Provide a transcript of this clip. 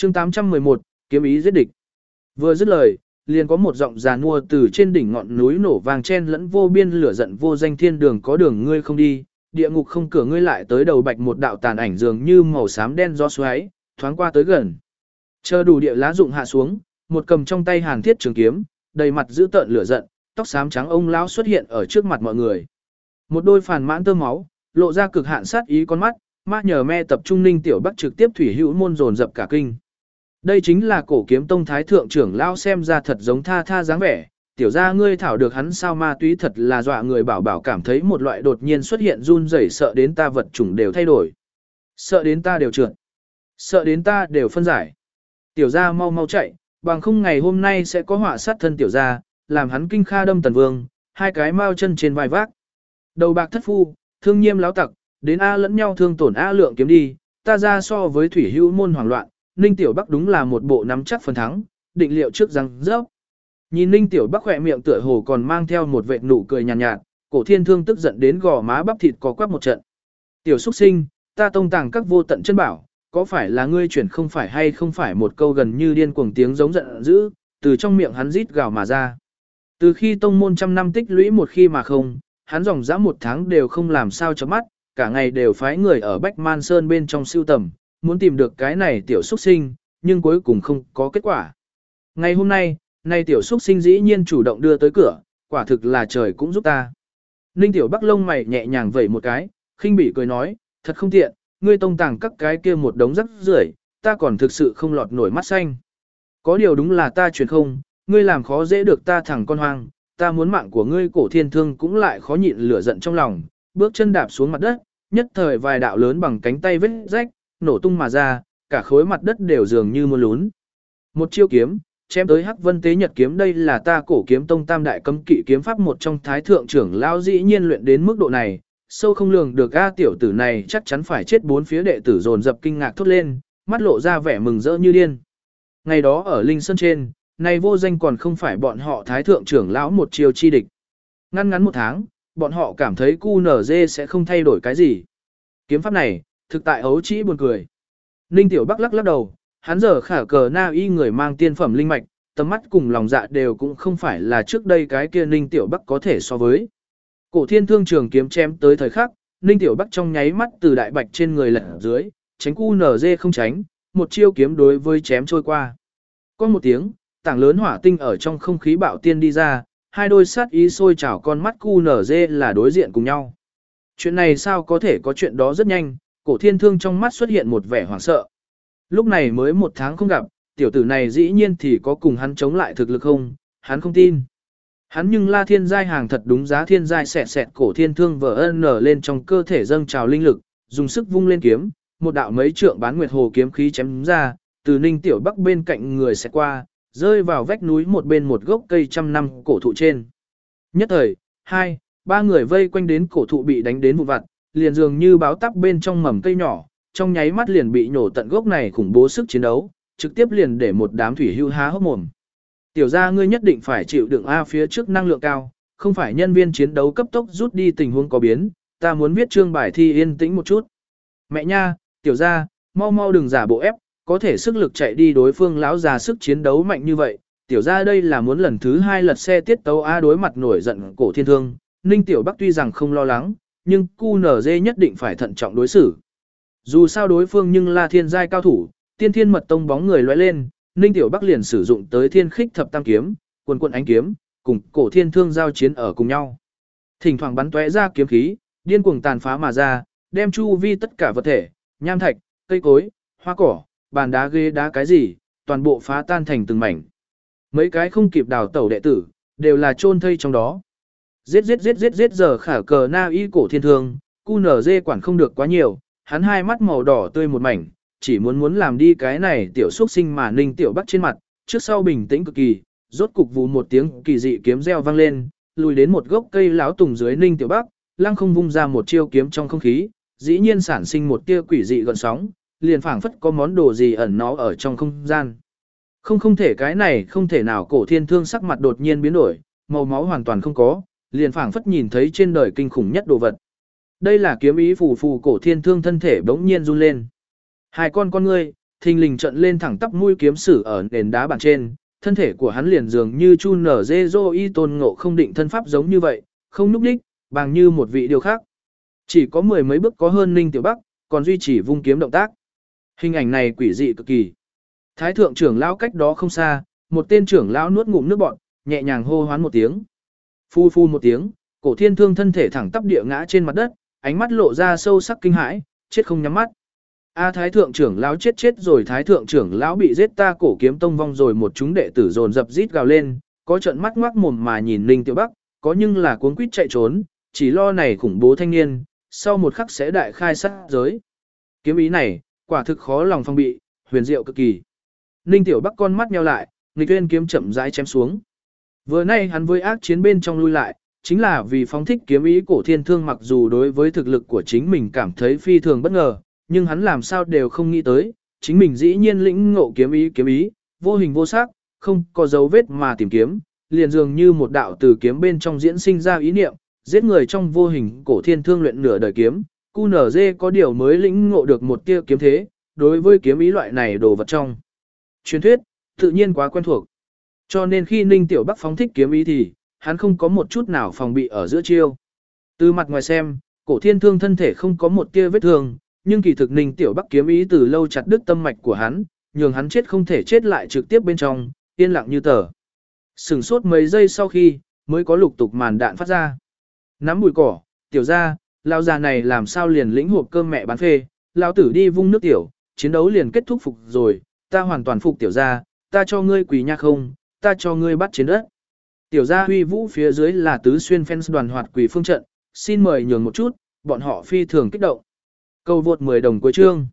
Chương 811, kiếm ý giết địch. Vừa dứt lời, liền có một giọng già nua từ trên đỉnh ngọn núi nổ vang chen lẫn vô biên lửa giận vô danh thiên đường có đường ngươi không đi, địa ngục không cửa ngươi lại tới đầu bạch một đạo tàn ảnh dường như màu xám đen gió xoáy, thoáng qua tới gần. Chờ đủ địa lá dụng hạ xuống, một cầm trong tay hàn thiết trường kiếm, đầy mặt dữ tợn lửa giận, tóc xám trắng ông lão xuất hiện ở trước mặt mọi người. Một đôi phàn mãn tơ máu, lộ ra cực hạn sát ý con mắt, ma nhờ me tập trung Ninh Tiểu Bắc trực tiếp thủy hữu môn dồn dập cả kinh. Đây chính là cổ kiếm tông thái thượng trưởng lão xem ra thật giống tha tha dáng vẻ, tiểu gia ngươi thảo được hắn sao ma túy thật là dọa người bảo bảo cảm thấy một loại đột nhiên xuất hiện run rẩy sợ đến ta vật chủng đều thay đổi. Sợ đến ta đều trượt. Sợ đến ta đều phân giải. Tiểu gia mau mau chạy, bằng không ngày hôm nay sẽ có họa sát thân tiểu gia, làm hắn kinh kha đâm tần vương, hai cái mao chân trên vai vác. Đầu bạc thất phu, thương nhiêm láo tặc, đến A lẫn nhau thương tổn A lượng kiếm đi, ta ra so với thủy hữu môn hoảng loạn, Ninh Tiểu Bắc đúng là một bộ nắm chắc phần thắng, định liệu trước răng rớp. Nhìn Ninh Tiểu Bắc khỏe miệng tựa hồ còn mang theo một vệt nụ cười nhàn nhạt, cổ thiên thương tức giận đến gò má bắp thịt có quắp một trận. Tiểu xuất sinh, ta tông tàng các vô tận chân bảo, có phải là ngươi chuyển không phải hay không phải một câu gần như điên cuồng tiếng giống giận dữ, từ trong miệng hắn rít gào mà ra. Từ khi tông môn trăm năm tích lũy một khi mà không, hắn dòng dã một tháng đều không làm sao chớp mắt, cả ngày đều phái người ở Bách Man Sơn bên trong siêu tầm, muốn tìm được cái này tiểu xuất sinh, nhưng cuối cùng không có kết quả. Ngày hôm nay, này tiểu xuất sinh dĩ nhiên chủ động đưa tới cửa, quả thực là trời cũng giúp ta. Ninh Tiểu Bắc lông mày nhẹ nhàng vẩy một cái, khinh bỉ cười nói, thật không tiện, ngươi tông tàng các cái kia một đống rắc rưởi, ta còn thực sự không lọt nổi mắt xanh. Có điều đúng là ta truyền không, ngươi làm khó dễ được ta thẳng con hoang, ta muốn mạng của ngươi cổ thiên thương cũng lại khó nhịn lửa giận trong lòng, bước chân đạp xuống mặt đất, nhất thời vài đạo lớn bằng cánh tay vết rách, nổ tung mà ra, cả khối mặt đất đều dường như muốn lún. Một chiêu kiếm, chém tới Hắc Vân Tế Nhật kiếm đây là ta cổ kiếm tông tam đại cấm kỵ kiếm pháp một trong thái thượng trưởng lão dĩ nhiên luyện đến mức độ này, sâu không lường được a tiểu tử này chắc chắn phải chết bốn phía đệ tử dồn dập kinh ngạc thốt lên, mắt lộ ra vẻ mừng rỡ như điên. Ngày đó ở Linh Sơn trên, này vô danh còn không phải bọn họ thái thượng trưởng lão một chiêu chi địch. Ngăn ngắn một tháng, bọn họ cảm thấy QNZ sẽ không thay đổi cái gì. Kiếm pháp này, thực tại ấu trĩ buồn cười. Ninh Tiểu Bắc lắc lắc đầu, hắn giờ khả cờ na y người mang tiên phẩm linh mạch, tầm mắt cùng lòng dạ đều cũng không phải là trước đây cái kia Ninh Tiểu Bắc có thể so với. Cổ thiên thương trường kiếm chém tới thời khắc, Ninh Tiểu Bắc trong nháy mắt từ đại bạch trên người lật dưới, tránh QNZ không tránh, một chiêu kiếm đối với chém trôi qua. Có một tiếng, tảng lớn hỏa tinh ở trong không khí bạo tiên đi ra, hai đôi sát ý sôi trào con mắt QNZ là đối diện cùng nhau. Chuyện này sao có thể có chuyện đó rất nhanh, cổ thiên thương trong mắt xuất hiện một vẻ hoảng sợ. Lúc này mới một tháng không gặp, tiểu tử này dĩ nhiên thì có cùng hắn chống lại thực lực không, hắn không tin. Hắn nhưng la thiên giai hàng thật đúng giá thiên giai xẹt xẹt cổ thiên thương vỡ nở lên trong cơ thể dâng trào linh lực, dùng sức vung lên kiếm, một đạo mấy trượng bán nguyệt hồ kiếm khí chém ra, từ Ninh Tiểu Bắc bên cạnh người sẽ qua, rơi vào vách núi một bên một gốc cây trăm năm cổ thụ trên. Nhất thời, hai, ba người vây quanh đến cổ thụ bị đánh đến vụn vặt, liền dường như báo tắp bên trong mầm cây nhỏ, trong nháy mắt liền bị nổ tận gốc này khủng bố sức chiến đấu, trực tiếp liền để một đám thủy hưu há hốc mồm. Tiểu gia ngươi nhất định phải chịu đựng A phía trước năng lượng cao, không phải nhân viên chiến đấu cấp tốc rút đi tình huống có biến, ta muốn viết chương bài thi yên tĩnh một chút. Mẹ nha, tiểu gia, mau mau đừng giả bộ ép, có thể sức lực chạy đi đối phương lão già sức chiến đấu mạnh như vậy, tiểu gia đây là muốn lần thứ hai lật xe tiết tấu A đối mặt nổi giận cổ thiên thương, Ninh Tiểu Bắc tuy rằng không lo lắng, nhưng QNZ nhất định phải thận trọng đối xử. Dù sao đối phương nhưng là thiên giai cao thủ, tiên thiên mật tông bóng người lóe lên, Ninh Tiểu Bắc liền sử dụng tới thiên khích thập tam kiếm, quần quần ánh kiếm, cùng cổ thiên thương giao chiến ở cùng nhau. Thỉnh thoảng bắn tóe ra kiếm khí, điên cuồng tàn phá mà ra, đem chu vi tất cả vật thể, nham thạch, cây cối, hoa cỏ, bàn đá ghế đá cái gì, toàn bộ phá tan thành từng mảnh. Mấy cái không kịp đào tẩu đệ tử, đều là chôn thây trong đó. Giết giờ khả cờ na y cổ thiên thương, QNZ quản không được quá nhiều, hắn hai mắt màu đỏ tươi một mảnh, chỉ muốn làm đi cái này tiểu xuất sinh mà Ninh Tiểu Bắc trên mặt, trước sau bình tĩnh cực kỳ, rốt cục vù một tiếng kỳ dị kiếm reo vang lên, lùi đến một gốc cây láo tùng dưới Ninh Tiểu Bắc, lăng không vung ra một chiêu kiếm trong không khí, dĩ nhiên sản sinh một tia quỷ dị gợn sóng, liền phảng phất có món đồ gì ẩn nó ở trong không gian. Không thể cái này không thể nào cổ thiên thương sắc mặt đột nhiên biến đổi, màu máu hoàn toàn không có, liền phảng phất nhìn thấy trên đời kinh khủng nhất đồ vật. Đây là kiếm ý phù phù cổ thiên thương thân thể bỗng nhiên run lên. Hai con ngươi, thình lình trận lên thẳng tắp mũi kiếm sử ở nền đá bản trên, thân thể của hắn liền dường như chu nở dê dô y tôn ngộ không định thân pháp giống như vậy, không núp đích, bằng như một vị điều khác. Chỉ có mười mấy bước có hơn Ninh Tiểu Bắc, còn duy trì vung kiếm động tác. Hình ảnh này quỷ dị cực kỳ. Thái thượng trưởng lão cách đó không xa, một tên trưởng lão nuốt ngụm nước bọt, nhẹ nhàng hô hoán một tiếng. Phu phu một tiếng, Cổ Thiên Thương thân thể thẳng tắp địa ngã trên mặt đất, ánh mắt lộ ra sâu sắc kinh hãi, chết không nhắm mắt. A Thái thượng trưởng lão chết rồi, Thái thượng trưởng lão bị giết, ta Cổ Kiếm Tông vong rồi, một chúng đệ tử dồn dập rít gào lên, có trợn mắt ngoác mồm mà nhìn Ninh Tiểu Bắc, có nhưng là cuống quýt chạy trốn, chỉ lo này khủng bố thanh niên, sau một khắc sẽ đại khai sát giới. Kiếm ý này, quả thực khó lòng phong bị, huyền diệu cực kỳ. Ninh Tiểu Bắc con mắt nheo lại, nghịch uyên kiếm chậm rãi chém xuống. Vừa nay hắn với ác chiến bên trong lui lại, chính là vì phóng thích kiếm ý. Cổ Thiên Thương mặc dù đối với thực lực của chính mình cảm thấy phi thường bất ngờ, nhưng hắn làm sao đều không nghĩ tới, chính mình dĩ nhiên lĩnh ngộ kiếm ý, vô hình vô sắc, không có dấu vết mà tìm kiếm, liền dường như một đạo từ kiếm bên trong diễn sinh ra ý niệm, giết người trong vô hình. Cổ Thiên Thương luyện nửa đời kiếm, QNZ có điều mới lĩnh ngộ được một tia kiếm thế, đối với kiếm ý loại này đồ vật trong truyền thuyết, tự nhiên quá quen thuộc. Cho nên khi Ninh Tiểu Bắc phóng thích kiếm ý thì, hắn không có một chút nào phòng bị ở giữa chiêu. Từ mặt ngoài xem, Cổ Thiên Thương thân thể không có một tia vết thương, nhưng kỳ thực Ninh Tiểu Bắc kiếm ý từ lâu chặt đứt tâm mạch của hắn, nhường hắn chết không thể chết lại trực tiếp bên trong, yên lặng như tờ. Sừng sốt mấy giây sau khi, mới có lục tục màn đạn phát ra. Nắm bụi cỏ, tiểu ra, lão già này làm sao liền lĩnh hộp cơm mẹ bán phê, lão tử đi vung nước tiểu, chiến đấu liền kết thúc phục rồi, ta hoàn toàn phục tiểu ra, ta cho ngươi quỳ nha không, ta cho ngươi bắt chiến đất. Tiểu gia huy vũ phía dưới là tứ xuyên fans đoàn hoạt quỳ phương trận, xin mời nhường một chút, bọn họ phi thường kích động. Cầu vượt 10 đồng cuối chương.